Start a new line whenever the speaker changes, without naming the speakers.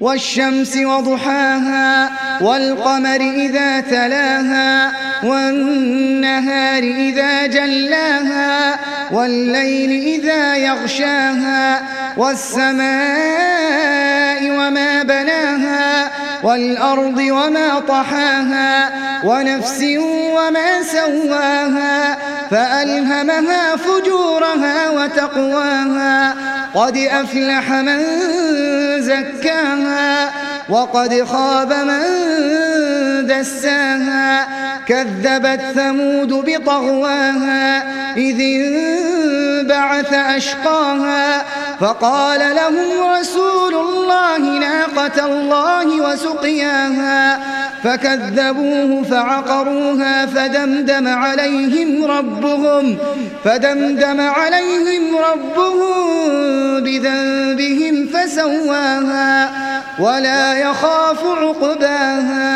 والشمس وضحاها والقمر إذا تلاها والنهار إذا جلاها والليل إذا يغشاها والسماء وما بناها والأرض وما طحاها ونفس وما سواها فألهمها فجورها وتقواها قد أفلح من زكاها وقد خاب من دساها كذبت ثمود بطغواها إذ انبعث أشقاها فقال لهم رسول الله ناقة الله وسقياها فكذبوه فعقروها فدمدم عليهم ربهم بذنبهم فسواها ولا يخاف عقباها